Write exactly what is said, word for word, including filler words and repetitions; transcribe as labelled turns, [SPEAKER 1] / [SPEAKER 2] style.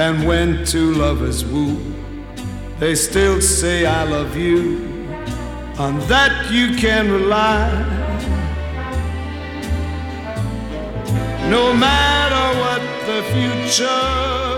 [SPEAKER 1] And when two lovers woo, they still say I love you. On that you can rely. No matter what the future